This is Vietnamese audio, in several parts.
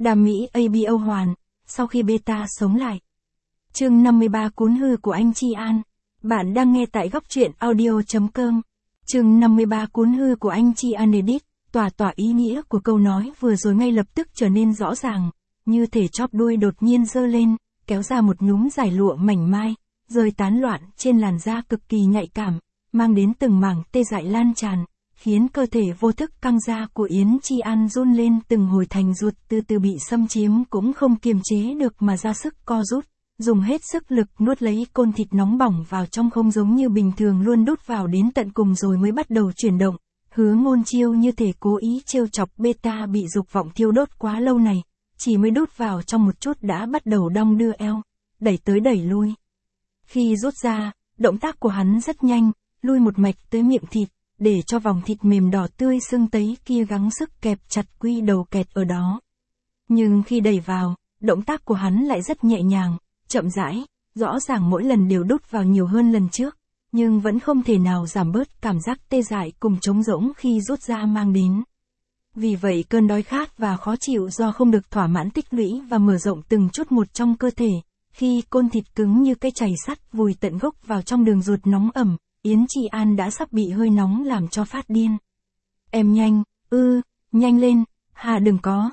Đam mỹ ABO hoàn, sau khi beta sống lại. Chương 53 cuốn hư của anh Chi An. Bạn đang nghe tại góc truyện audio.com. Chương 53 cuốn hư của anh Chi An edit, tỏa ý nghĩa của câu nói vừa rồi ngay lập tức trở nên rõ ràng, như thể chóp đuôi đột nhiên giơ lên, kéo ra một nhúm giải lụa mảnh mai, rơi tán loạn trên làn da cực kỳ nhạy cảm, mang đến từng mảng tê dại lan tràn, khiến cơ thể vô thức căng ra của Yến Chi An run lên, từng hồi thành ruột từ từ bị xâm chiếm cũng không kiềm chế được mà ra sức co rút, dùng hết sức lực nuốt lấy côn thịt nóng bỏng vào trong, không giống như bình thường luôn đút vào đến tận cùng rồi mới bắt đầu chuyển động. Hứa Ngôn Chiêu như thể cố ý trêu chọc beta bị dục vọng thiêu đốt quá lâu này, chỉ mới đút vào trong một chút đã bắt đầu đong đưa eo, đẩy tới đẩy lui. Khi rút ra, động tác của hắn rất nhanh, lui một mạch tới miệng thịt, để cho vòng thịt mềm đỏ tươi sưng tấy kia gắng sức kẹp chặt quy đầu kẹt ở đó. Nhưng khi đẩy vào, động tác của hắn lại rất nhẹ nhàng, chậm rãi, rõ ràng mỗi lần đều đút vào nhiều hơn lần trước, nhưng vẫn không thể nào giảm bớt cảm giác tê dại cùng trống rỗng khi rút ra mang đến. Vì vậy cơn đói khát và khó chịu do không được thỏa mãn tích lũy và mở rộng từng chút một trong cơ thể, khi côn thịt cứng như cây chày sắt vùi tận gốc vào trong đường ruột nóng ẩm, Yến Chi An đã sắp bị hơi nóng làm cho phát điên. Em nhanh, nhanh lên, hà đừng có,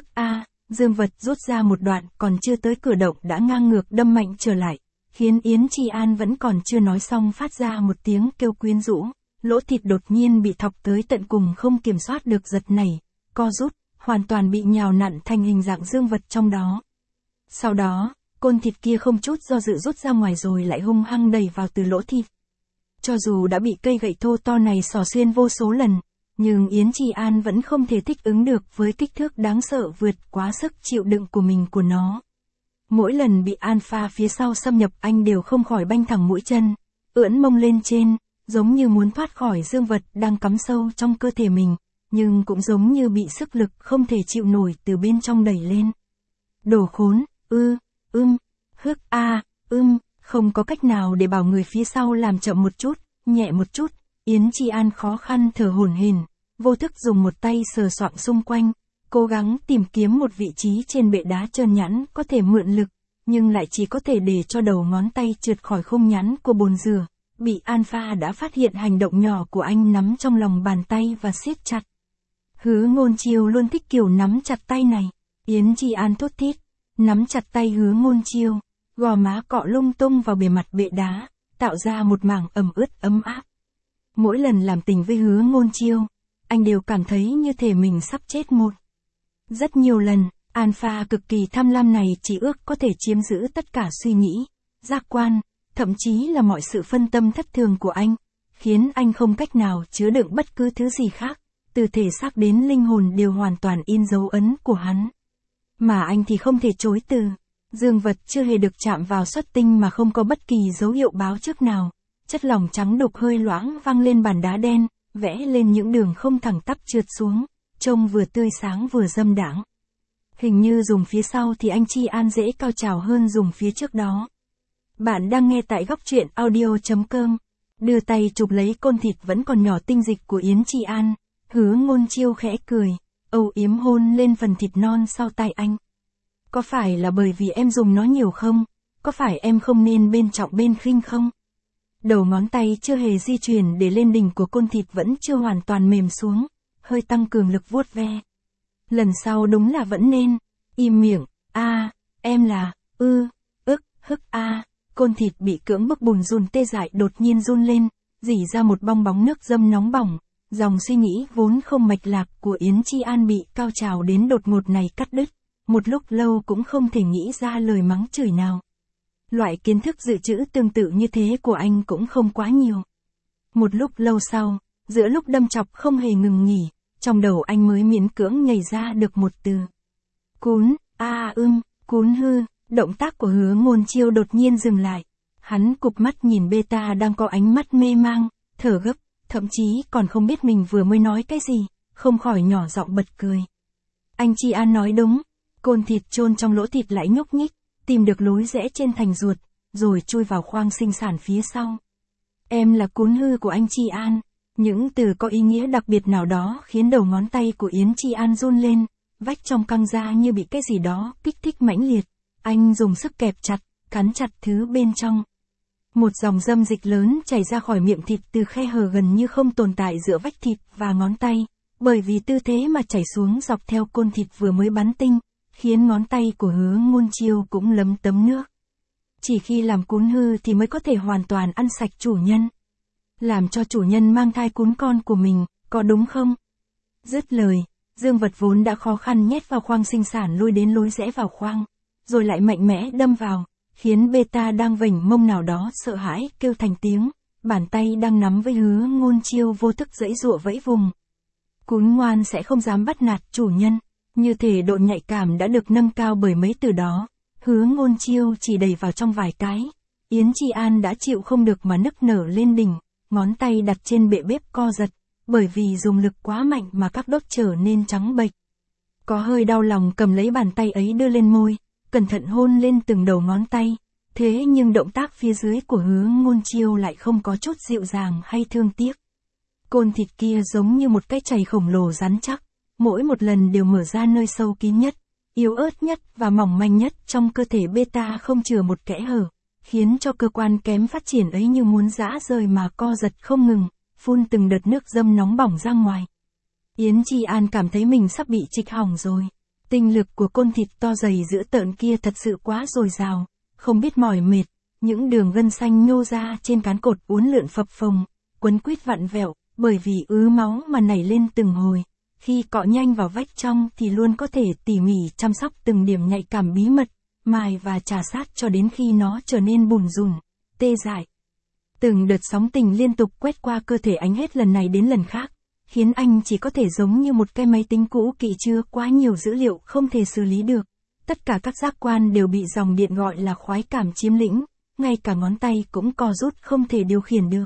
Dương vật rút ra một đoạn còn chưa tới cửa động đã ngang ngược đâm mạnh trở lại, khiến Yến Chi An vẫn còn chưa nói xong phát ra một tiếng kêu quyến rũ, lỗ thịt đột nhiên bị thọc tới tận cùng không kiểm soát được giật nảy, co rút, hoàn toàn bị nhào nặn thành hình dạng dương vật trong đó. Sau đó, côn thịt kia không chút do dự rút ra ngoài rồi lại hung hăng đẩy vào từ lỗ thịt. Cho dù đã bị cây gậy thô to này xỏ xuyên vô số lần, nhưng Yến Chi An vẫn không thể thích ứng được với kích thước đáng sợ vượt quá sức chịu đựng của nó. Mỗi lần bị alpha phía sau xâm nhập anh đều không khỏi banh thẳng mũi chân, ưỡn mông lên trên, giống như muốn thoát khỏi dương vật đang cắm sâu trong cơ thể mình, nhưng cũng giống như bị sức lực không thể chịu nổi từ bên trong đẩy lên. Đồ khốn, không có cách nào để bảo người phía sau làm chậm một chút, nhẹ một chút, Yến Chi An khó khăn thở hổn hển, vô thức dùng một tay sờ soạng xung quanh, cố gắng tìm kiếm một vị trí trên bệ đá trơn nhẵn có thể mượn lực, nhưng lại chỉ có thể để cho đầu ngón tay trượt khỏi khung nhẵn của bồn rửa, bị alpha đã phát hiện hành động nhỏ của anh nắm trong lòng bàn tay và siết chặt. Hứa Ngôn Chiêu luôn thích kiểu nắm chặt tay này, Yến Chi An thốt thít, nắm chặt tay Hứa Ngôn Chiêu, gò má cọ lung tung vào bề mặt bệ đá, tạo ra một mảng ẩm ướt ấm áp. Mỗi lần làm tình với Hứa Ngôn Chiêu, anh đều cảm thấy như thể mình sắp chết một. Rất nhiều lần, alpha cực kỳ tham lam này chỉ ước có thể chiếm giữ tất cả suy nghĩ, giác quan, thậm chí là mọi sự phân tâm thất thường của anh, khiến anh không cách nào chứa đựng bất cứ thứ gì khác, từ thể xác đến linh hồn đều hoàn toàn in dấu ấn của hắn. Mà anh thì không thể chối từ. Dương vật chưa hề được chạm vào xuất tinh mà không có bất kỳ dấu hiệu báo trước nào, chất lỏng trắng đục hơi loãng văng lên bàn đá đen, vẽ lên những đường không thẳng tắp trượt xuống, trông vừa tươi sáng vừa dâm đãng. Hình như dùng phía sau thì anh Chi An dễ cao trào hơn dùng phía trước đó. Bạn đang nghe tại góc truyện audio.com. Đưa tay chụp lấy côn thịt vẫn còn nhỏ tinh dịch của Yến Chi An, Hứa Ngôn Chiêu khẽ cười, âu yếm hôn lên phần thịt non sau tai anh. Có phải là bởi vì em dùng nó nhiều không? Có phải em không nên bên trọng bên khinh không? Đầu ngón tay chưa hề di chuyển để lên đỉnh của côn thịt vẫn chưa hoàn toàn mềm xuống, hơi tăng cường lực vuốt ve. Lần sau đúng là vẫn nên, im miệng, em là, côn thịt bị cưỡng bức bùn rùn tê dại đột nhiên run lên, rỉ ra một bong bóng nước dâm nóng bỏng, dòng suy nghĩ vốn không mạch lạc của Yến Chi An bị cao trào đến đột ngột này cắt đứt, một lúc lâu cũng không thể nghĩ ra lời mắng chửi nào. Loại kiến thức dự trữ tương tự như thế của anh cũng không quá nhiều. Một lúc lâu sau, giữa lúc đâm chọc không hề ngừng nghỉ, trong đầu anh mới miễn cưỡng nhảy ra được một từ. Cún hư, động tác của Hứa Ngôn Chiêu đột nhiên dừng lại. Hắn cụp mắt nhìn beta đang có ánh mắt mê mang, thở gấp, thậm chí còn không biết mình vừa mới nói cái gì, không khỏi nhỏ giọng bật cười. Anh Chi An nói đúng, côn thịt chôn trong lỗ thịt lại nhúc nhích, tìm được lối rẽ trên thành ruột, rồi chui vào khoang sinh sản phía sau. Em là cún hư của anh Chi An. Những từ có ý nghĩa đặc biệt nào đó khiến đầu ngón tay của Yến Chi An run lên, vách trong căng ra như bị cái gì đó kích thích mãnh liệt, anh dùng sức kẹp chặt, cắn chặt thứ bên trong. Một dòng dâm dịch lớn chảy ra khỏi miệng thịt từ khe hở gần như không tồn tại giữa vách thịt và ngón tay, bởi vì tư thế mà chảy xuống dọc theo côn thịt vừa mới bắn tinh, khiến ngón tay của Hứa Ngôn Chiêu cũng lấm tấm nước. Chỉ khi làm cún hư thì mới có thể hoàn toàn ăn sạch chủ nhân. Làm cho chủ nhân mang thai cún con của mình, có đúng không? Dứt lời, dương vật vốn đã khó khăn nhét vào khoang sinh sản lui đến lối rẽ vào khoang, rồi lại mạnh mẽ đâm vào, khiến Beta đang vểnh mông nào đó sợ hãi kêu thành tiếng, bàn tay đang nắm với Hứa Ngôn Chiêu vô thức giãy giụa vẫy vùng. Cún ngoan sẽ không dám bắt nạt chủ nhân, như thể độ nhạy cảm đã được nâng cao bởi mấy từ đó. Hứa Ngôn Chiêu chỉ đẩy vào trong vài cái, Yến Chi An đã chịu không được mà nức nở lên đỉnh, ngón tay đặt trên bệ bếp co giật, bởi vì dùng lực quá mạnh mà các đốt trở nên trắng bệch. Có hơi đau lòng cầm lấy bàn tay ấy đưa lên môi, cẩn thận hôn lên từng đầu ngón tay, thế nhưng động tác phía dưới của Hứa Ngôn Chiêu lại không có chút dịu dàng hay thương tiếc. Côn thịt kia giống như một cái chày khổng lồ rắn chắc, mỗi một lần đều mở ra nơi sâu kín nhất, yếu ớt nhất và mỏng manh nhất trong cơ thể Beta không chừa một kẽ hở, khiến cho cơ quan kém phát triển ấy như muốn giã rời mà co giật không ngừng, phun từng đợt nước dâm nóng bỏng ra ngoài. Yến Chi An cảm thấy mình sắp bị trịch hỏng rồi. Tinh lực của côn thịt to dày dữ tợn kia thật sự quá dồi dào, không biết mỏi mệt, những đường gân xanh nhô ra trên cán cột uốn lượn phập phồng, quấn quýt vặn vẹo, bởi vì ứ máu mà nảy lên từng hồi. Khi cọ nhanh vào vách trong thì luôn có thể tỉ mỉ chăm sóc từng điểm nhạy cảm bí mật, mài và chà sát cho đến khi nó trở nên bùn rùn, tê dại. Từng đợt sóng tình liên tục quét qua cơ thể anh hết lần này đến lần khác, khiến anh chỉ có thể giống như một cái máy tính cũ kỹ chứa quá nhiều dữ liệu không thể xử lý được. Tất cả các giác quan đều bị dòng điện gọi là khoái cảm chiếm lĩnh, ngay cả ngón tay cũng co rút không thể điều khiển được.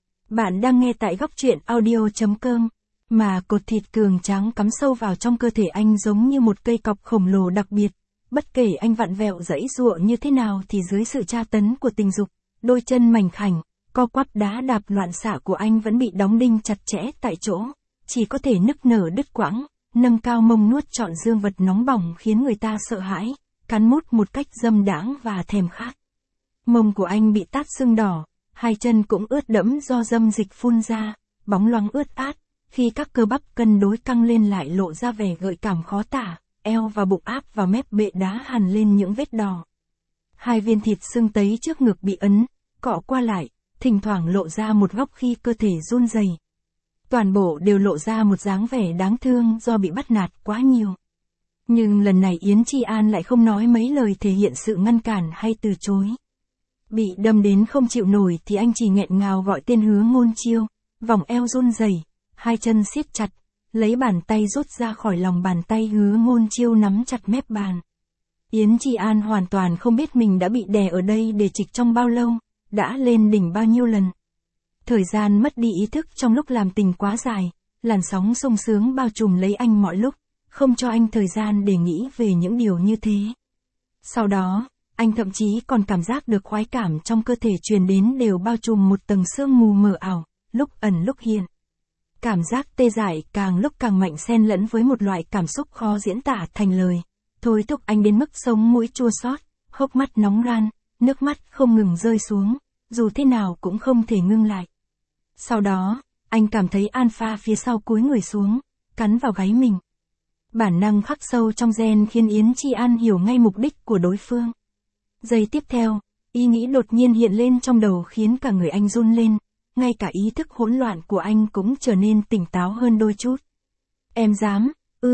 Bạn đang nghe tại góc truyện audio.com, mà cột thịt cường tráng cắm sâu vào trong cơ thể anh giống như một cây cọc khổng lồ đặc biệt. Bất kể anh vặn vẹo giãy giụa như thế nào thì dưới sự tra tấn của tình dục, đôi chân mảnh khảnh, co quắp đá đạp loạn xạ của anh vẫn bị đóng đinh chặt chẽ tại chỗ, chỉ có thể nức nở đứt quãng, nâng cao mông nuốt trọn dương vật nóng bỏng khiến người ta sợ hãi, cắn mút một cách dâm đãng và thèm khát. Mông của anh bị tát sưng đỏ, hai chân cũng ướt đẫm do dâm dịch phun ra, bóng loáng ướt át, khi các cơ bắp cân đối căng lên lại lộ ra vẻ gợi cảm khó tả, eo và bụng áp vào mép bệ đá hằn lên những vết đỏ. Hai viên thịt sưng tấy trước ngực bị ấn, cọ qua lại, thỉnh thoảng lộ ra một góc khi cơ thể run rẩy. Toàn bộ đều lộ ra một dáng vẻ đáng thương do bị bắt nạt quá nhiều. Nhưng lần này Yến Chi An lại không nói mấy lời thể hiện sự ngăn cản hay từ chối. Bị đâm đến không chịu nổi thì anh chỉ nghẹn ngào gọi tên Hứa Ngôn Chiêu, vòng eo run rẩy, hai chân siết chặt, lấy bàn tay rút ra khỏi lòng bàn tay Hứa Ngôn Chiêu nắm chặt mép bàn. Yến Chi An hoàn toàn không biết mình đã bị đè ở đây để trịch trong bao lâu, đã lên đỉnh bao nhiêu lần. Thời gian mất đi ý thức trong lúc làm tình quá dài, làn sóng sung sướng bao trùm lấy anh mọi lúc, không cho anh thời gian để nghĩ về những điều như thế. Sau đó, anh thậm chí còn cảm giác được khoái cảm trong cơ thể truyền đến đều bao trùm một tầng sương mù mờ ảo, lúc ẩn lúc hiện. Cảm giác tê dại càng lúc càng mạnh xen lẫn với một loại cảm xúc khó diễn tả thành lời, thôi thúc anh đến mức sống mũi chua xót, hốc mắt nóng ran, nước mắt không ngừng rơi xuống, dù thế nào cũng không thể ngưng lại. Sau đó, anh cảm thấy alpha phía sau cúi người xuống, cắn vào gáy mình. Bản năng khắc sâu trong gen khiến Yến Chi An hiểu ngay mục đích của đối phương. Giây tiếp theo, ý nghĩ đột nhiên hiện lên trong đầu khiến cả người anh run lên, ngay cả ý thức hỗn loạn của anh cũng trở nên tỉnh táo hơn đôi chút. Em dám,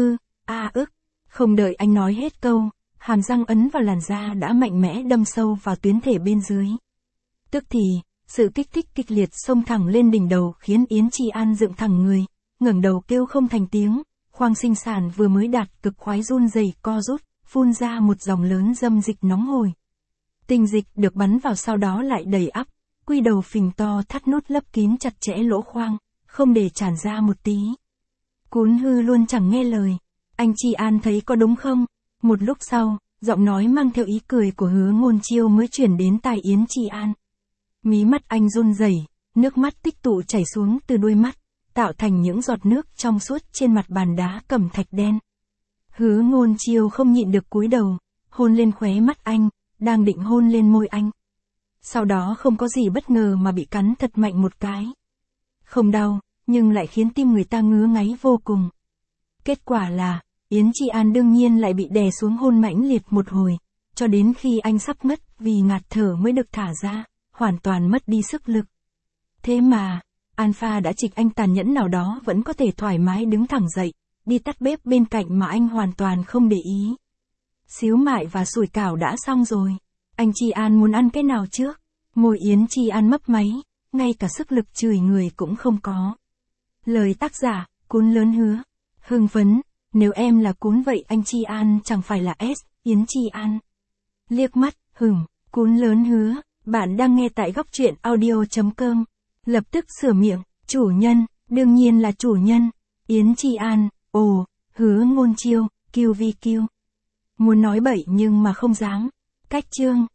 ức. Không đợi anh nói hết câu, hàm răng ấn vào làn da đã mạnh mẽ đâm sâu vào tuyến thể bên dưới. Tức thì, sự kích thích kịch liệt xông thẳng lên đỉnh đầu khiến Yến Chi An dựng thẳng người, ngẩng đầu kêu không thành tiếng, khoang sinh sản vừa mới đạt cực khoái run rẩy co rút, phun ra một dòng lớn dâm dịch nóng hổi. Tinh dịch được bắn vào sau đó lại đầy ắp, quy đầu phình to thắt nút lấp kín chặt chẽ lỗ khoang, không để tràn ra một tí. Cún hư luôn chẳng nghe lời. Anh Chi An thấy có đúng không? Một lúc sau, giọng nói mang theo ý cười của Hứa Ngôn Chiêu mới chuyển đến tai Yến Chi An. Mí mắt anh run rẩy, nước mắt tích tụ chảy xuống từ đuôi mắt, tạo thành những giọt nước trong suốt trên mặt bàn đá cẩm thạch đen. Hứa Ngôn Chiêu không nhịn được cúi đầu, hôn lên khóe mắt anh, đang định hôn lên môi anh. Sau đó không có gì bất ngờ mà bị cắn thật mạnh một cái. Không đau, nhưng lại khiến tim người ta ngứa ngáy vô cùng. Kết quả là, Yến Chi An đương nhiên lại bị đè xuống hôn mãnh liệt một hồi, cho đến khi anh sắp ngất vì ngạt thở mới được thả ra, hoàn toàn mất đi sức lực. Thế mà, Alpha đã trịch anh tàn nhẫn nào đó vẫn có thể thoải mái đứng thẳng dậy, đi tắt bếp bên cạnh mà anh hoàn toàn không để ý. Xíu mại và sủi cảo đã xong rồi. Anh Chi An muốn ăn cái nào trước? Môi Yến Chi An mấp máy, ngay cả sức lực chửi người cũng không có. Lời tác giả, Cún Lớn Hứa. Hưng phấn, nếu em là Cún vậy anh Chi An chẳng phải là S, Yến Chi An. Liếc mắt, Cún Lớn Hứa, bạn đang nghe tại góc truyện audio.com. Lập tức sửa miệng, chủ nhân, đương nhiên là chủ nhân. Yến Chi An, ồ, Hứa Ngôn Chiêu, QVQ. Muốn nói bậy nhưng mà không dám. Cách chương.